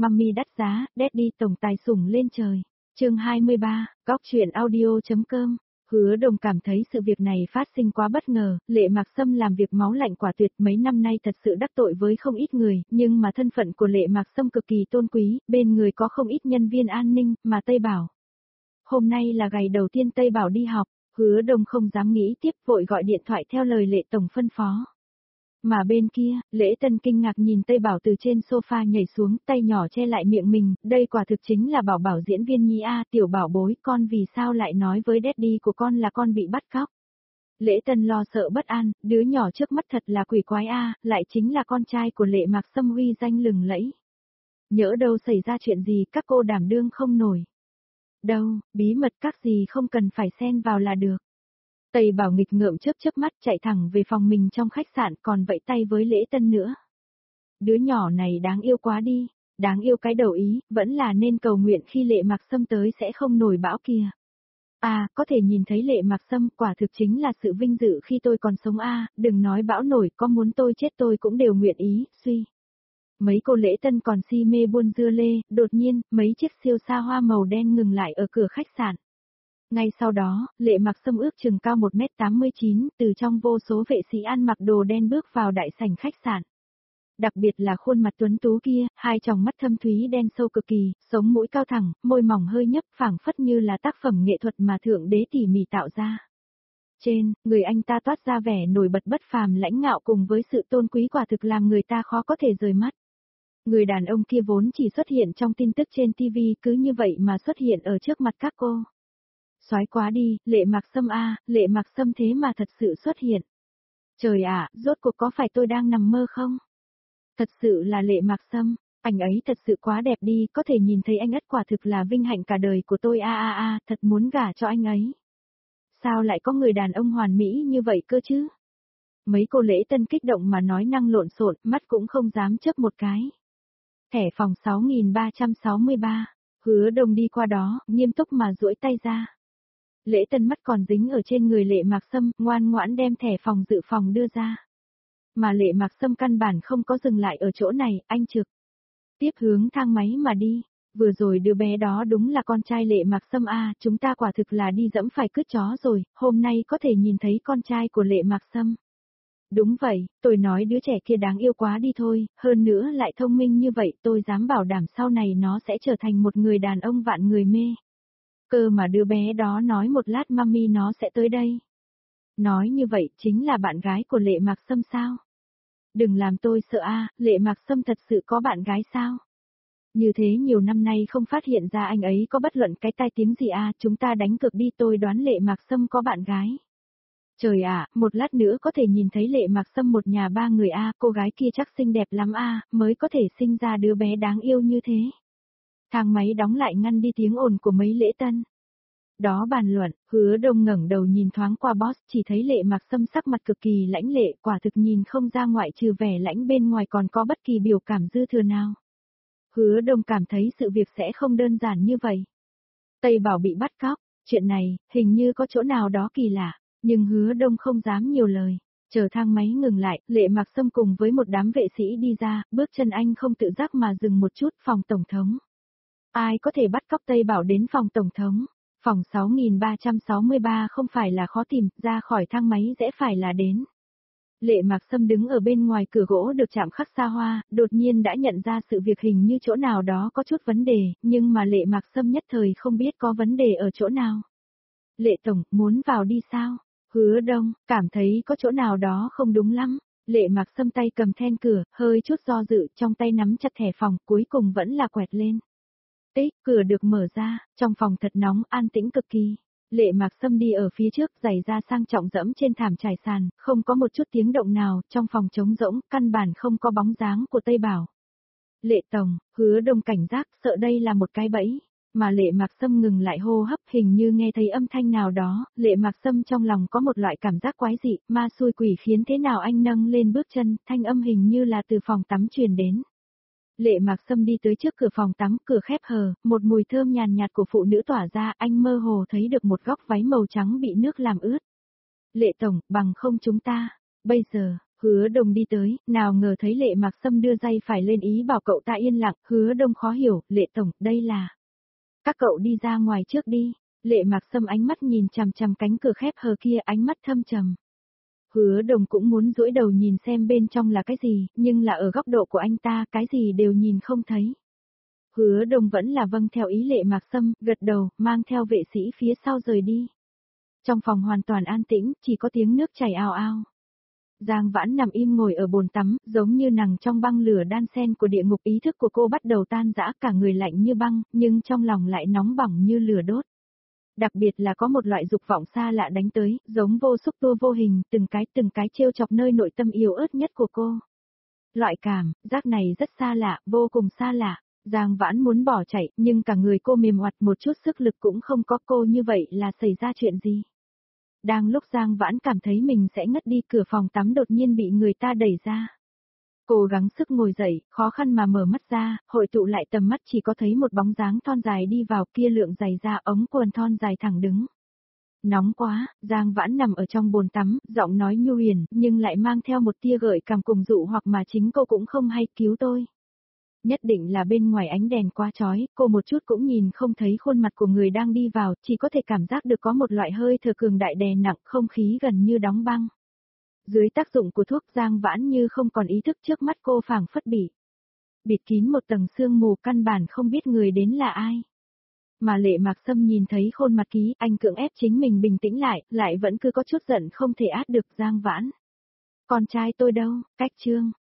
Mummy đắt giá, Daddy tổng tài sủng lên trời. Chương 23, Góc truyện audio.com. Hứa Đồng cảm thấy sự việc này phát sinh quá bất ngờ, Lệ Mạc Sâm làm việc máu lạnh quả tuyệt, mấy năm nay thật sự đắc tội với không ít người, nhưng mà thân phận của Lệ Mạc Sâm cực kỳ tôn quý, bên người có không ít nhân viên an ninh, mà Tây Bảo. Hôm nay là ngày đầu tiên Tây Bảo đi học, Hứa Đồng không dám nghĩ tiếp, vội gọi điện thoại theo lời Lệ tổng phân phó. Mà bên kia, Lễ Tân kinh ngạc nhìn Tây Bảo từ trên sofa nhảy xuống, tay nhỏ che lại miệng mình, đây quả thực chính là Bảo Bảo diễn viên nhi a, tiểu bảo bối, con vì sao lại nói với daddy của con là con bị bắt cóc. Lễ Tân lo sợ bất an, đứa nhỏ trước mắt thật là quỷ quái a, lại chính là con trai của Lệ Mạc Sâm huy danh lừng lẫy. Nhỡ đâu xảy ra chuyện gì các cô đảm đương không nổi. Đâu, bí mật các gì không cần phải xen vào là được. Tây Bảo nghịch ngợm chớp mắt chạy thẳng về phòng mình trong khách sạn, còn vẫy tay với Lễ Tân nữa. Đứa nhỏ này đáng yêu quá đi, đáng yêu cái đầu ý, vẫn là nên cầu nguyện khi Lệ Mạc Sâm tới sẽ không nổi bão kia. À, có thể nhìn thấy Lệ Mạc Sâm quả thực chính là sự vinh dự khi tôi còn sống a, đừng nói bão nổi, có muốn tôi chết tôi cũng đều nguyện ý, suy. Mấy cô Lễ Tân còn si mê buôn dưa lê, đột nhiên, mấy chiếc siêu xa hoa màu đen ngừng lại ở cửa khách sạn. Ngay sau đó, Lệ Mạc Sâm ước chừng cao 1m89, từ trong vô số vệ sĩ ăn mặc đồ đen bước vào đại sảnh khách sạn. Đặc biệt là khuôn mặt tuấn tú kia, hai tròng mắt thâm thúy đen sâu cực kỳ, sống mũi cao thẳng, môi mỏng hơi nhấp, phảng phất như là tác phẩm nghệ thuật mà thượng đế tỉ mỉ tạo ra. Trên, người anh ta toát ra vẻ nổi bật bất phàm lãnh ngạo cùng với sự tôn quý quả thực làm người ta khó có thể rời mắt. Người đàn ông kia vốn chỉ xuất hiện trong tin tức trên TV, cứ như vậy mà xuất hiện ở trước mặt các cô. Soái quá đi, Lệ Mạc Sâm a, Lệ Mạc Sâm thế mà thật sự xuất hiện. Trời ạ, rốt cuộc có phải tôi đang nằm mơ không? Thật sự là Lệ Mạc Sâm, anh ấy thật sự quá đẹp đi, có thể nhìn thấy anh ấy quả thực là vinh hạnh cả đời của tôi a, thật muốn gả cho anh ấy. Sao lại có người đàn ông hoàn mỹ như vậy cơ chứ? Mấy cô Lễ Tân kích động mà nói năng lộn xộn, mắt cũng không dám chớp một cái. Thẻ phòng 6363, Hứa Đồng đi qua đó, nghiêm túc mà duỗi tay ra. Lễ Tân mắt còn dính ở trên người Lệ Mạc Sâm, ngoan ngoãn đem thẻ phòng dự phòng đưa ra. Mà Lệ Mạc Sâm căn bản không có dừng lại ở chỗ này, anh trực tiếp hướng thang máy mà đi. Vừa rồi đứa bé đó đúng là con trai Lệ Mạc Sâm a, chúng ta quả thực là đi dẫm phải cứt chó rồi, hôm nay có thể nhìn thấy con trai của Lệ Mạc Sâm. Đúng vậy, tôi nói đứa trẻ kia đáng yêu quá đi thôi, hơn nữa lại thông minh như vậy, tôi dám bảo đảm sau này nó sẽ trở thành một người đàn ông vạn người mê. Cơ mà đứa bé đó nói một lát mami nó sẽ tới đây. Nói như vậy chính là bạn gái của Lệ Mạc Sâm sao? Đừng làm tôi sợ a, Lệ Mạc Sâm thật sự có bạn gái sao? Như thế nhiều năm nay không phát hiện ra anh ấy có bất luận cái tai tiếng gì a, chúng ta đánh cược đi, tôi đoán Lệ Mạc Sâm có bạn gái. Trời ạ, một lát nữa có thể nhìn thấy Lệ Mạc Sâm một nhà ba người a, cô gái kia chắc xinh đẹp lắm a, mới có thể sinh ra đứa bé đáng yêu như thế. Thang máy đóng lại ngăn đi tiếng ồn của mấy Lễ Tân. Đó bàn luận, Hứa Đông ngẩng đầu nhìn thoáng qua boss, chỉ thấy Lệ Mạc Sâm sắc mặt cực kỳ lãnh lệ, quả thực nhìn không ra ngoại trừ vẻ lãnh bên ngoài còn có bất kỳ biểu cảm dư thừa nào. Hứa Đông cảm thấy sự việc sẽ không đơn giản như vậy. Tây Bảo bị bắt cóc, chuyện này, hình như có chỗ nào đó kỳ lạ, nhưng Hứa Đông không dám nhiều lời. Chờ thang máy ngừng lại, Lệ Mạc Sâm cùng với một đám vệ sĩ đi ra, bước chân anh không tự giác mà dừng một chút, phòng tổng thống. Ai có thể bắt cóc Tây Bảo đến phòng tổng thống? Phòng 6363 không phải là khó tìm, ra khỏi thang máy dễ phải là đến. Lệ Mạc Sâm đứng ở bên ngoài cửa gỗ được chạm khắc xa hoa, đột nhiên đã nhận ra sự việc hình như chỗ nào đó có chút vấn đề, nhưng mà Lệ Mạc Sâm nhất thời không biết có vấn đề ở chỗ nào. Lệ Tổng, muốn vào đi sao? Hứa Đông, cảm thấy có chỗ nào đó không đúng lắm. Lệ Mạc Sâm tay cầm then cửa, hơi chút do dự, trong tay nắm chặt thẻ phòng, cuối cùng vẫn là quẹt lên. Tích, cửa được mở ra, trong phòng thật nóng, an tĩnh cực kỳ. Lệ Mạc Sâm đi ở phía trước, giày da sang trọng dẫm trên thảm trải sàn, không có một chút tiếng động nào, trong phòng trống rỗng, căn bản không có bóng dáng của Tây Bảo. Lệ Tổng, Hứa Đông cảnh giác, sợ đây là một cái bẫy, mà Lệ Mạc Sâm ngừng lại hô hấp, hình như nghe thấy âm thanh nào đó, Lệ Mạc Sâm trong lòng có một loại cảm giác quái dị, ma xui quỷ khiến thế nào anh nâng lên bước chân, thanh âm hình như là từ phòng tắm truyền đến. Lệ Mạc Sâm đi tới trước cửa phòng tắm, cửa khép hờ, một mùi thơm nhàn nhạt của phụ nữ tỏa ra, anh mơ hồ thấy được một góc váy màu trắng bị nước làm ướt. Lệ Tổng, bằng không chúng ta, bây giờ, Hứa Đông đi tới, nào ngờ thấy Lệ Mạc Sâm đưa tay phải lên ý bảo cậu ta yên lặng, Hứa Đông khó hiểu, Lệ Tổng, đây là... Các cậu đi ra ngoài trước đi, Lệ Mạc Sâm ánh mắt nhìn chằm chằm cánh cửa khép hờ kia, ánh mắt thâm trầm. Hứa Đông cũng muốn duỗi đầu nhìn xem bên trong là cái gì, nhưng là ở góc độ của anh ta, cái gì đều nhìn không thấy. Hứa Đông vẫn là vâng theo ý Lệ Mạc Sâm, gật đầu, mang theo vệ sĩ phía sau rời đi. Trong phòng hoàn toàn an tĩnh, chỉ có tiếng nước chảy ào ào. Giang Vãn nằm im ngồi ở bồn tắm, giống như nằm trong băng lửa đan xen của địa ngục, ý thức của cô bắt đầu tan rã, cả người lạnh như băng, nhưng trong lòng lại nóng bỏng như lửa đốt. Đặc biệt là có một loại dục vọng xa lạ đánh tới, giống vô xúc tua vô hình, từng cái trêu chọc nơi nội tâm yếu ớt nhất của cô. Loại cảm giác này rất xa lạ, vô cùng xa lạ. Giang Vãn muốn bỏ chạy, nhưng cả người cô mềm oặt, một chút sức lực cũng không có. Cô như vậy là xảy ra chuyện gì? Đang lúc Giang Vãn cảm thấy mình sẽ ngất đi, cửa phòng tắm đột nhiên bị người ta đẩy ra. Cô gắng sức ngồi dậy, khó khăn mà mở mắt ra, hội tụ lại tầm mắt chỉ có thấy một bóng dáng thon dài đi vào, kia lượng giày da, ống quần thon dài thẳng đứng. Nóng quá, Giang Vãn nằm ở trong bồn tắm, giọng nói nhu huyền, nhưng lại mang theo một tia gợi cảm cùng dụ hoặc mà chính cô cũng không hay, cứu tôi. Nhất định là bên ngoài ánh đèn quá chói, cô một chút cũng nhìn không thấy khuôn mặt của người đang đi vào, chỉ có thể cảm giác được có một loại hơi thở cường đại đè nặng, không khí gần như đóng băng. Dưới tác dụng của thuốc, Giang Vãn như không còn ý thức, trước mắt cô phảng phất bị bịt kín một tầng sương mù, căn bản không biết người đến là ai. Mà Lệ Mạc Sâm nhìn thấy khuôn mặt ký, anh cưỡng ép chính mình bình tĩnh lại vẫn cứ có chút giận không thể át được. Giang Vãn, con trai tôi đâu? Cách chương